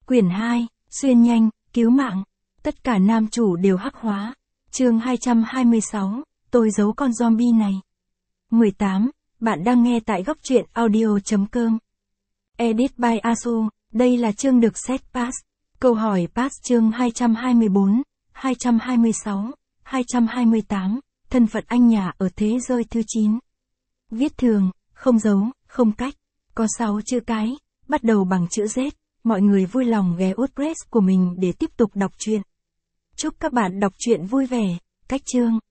Quyển 2, xuyên nhanh, cứu mạng. Tất cả nam chủ đều hắc hóa. Chương 226, tôi giấu con zombie này. 18. Bạn đang nghe tại góc truyện audio.com. Edit by Asu. Đây là chương được set pass. Câu hỏi pass chương 224, 226, 228. Thân phận anh nhà ở thế giới thứ 9. Viết thường, không dấu, không cách. Có 6 chữ cái, bắt đầu bằng chữ Z. Mọi người vui lòng ghé WordPress của mình để tiếp tục đọc truyện. Chúc các bạn đọc truyện vui vẻ. Cách chương.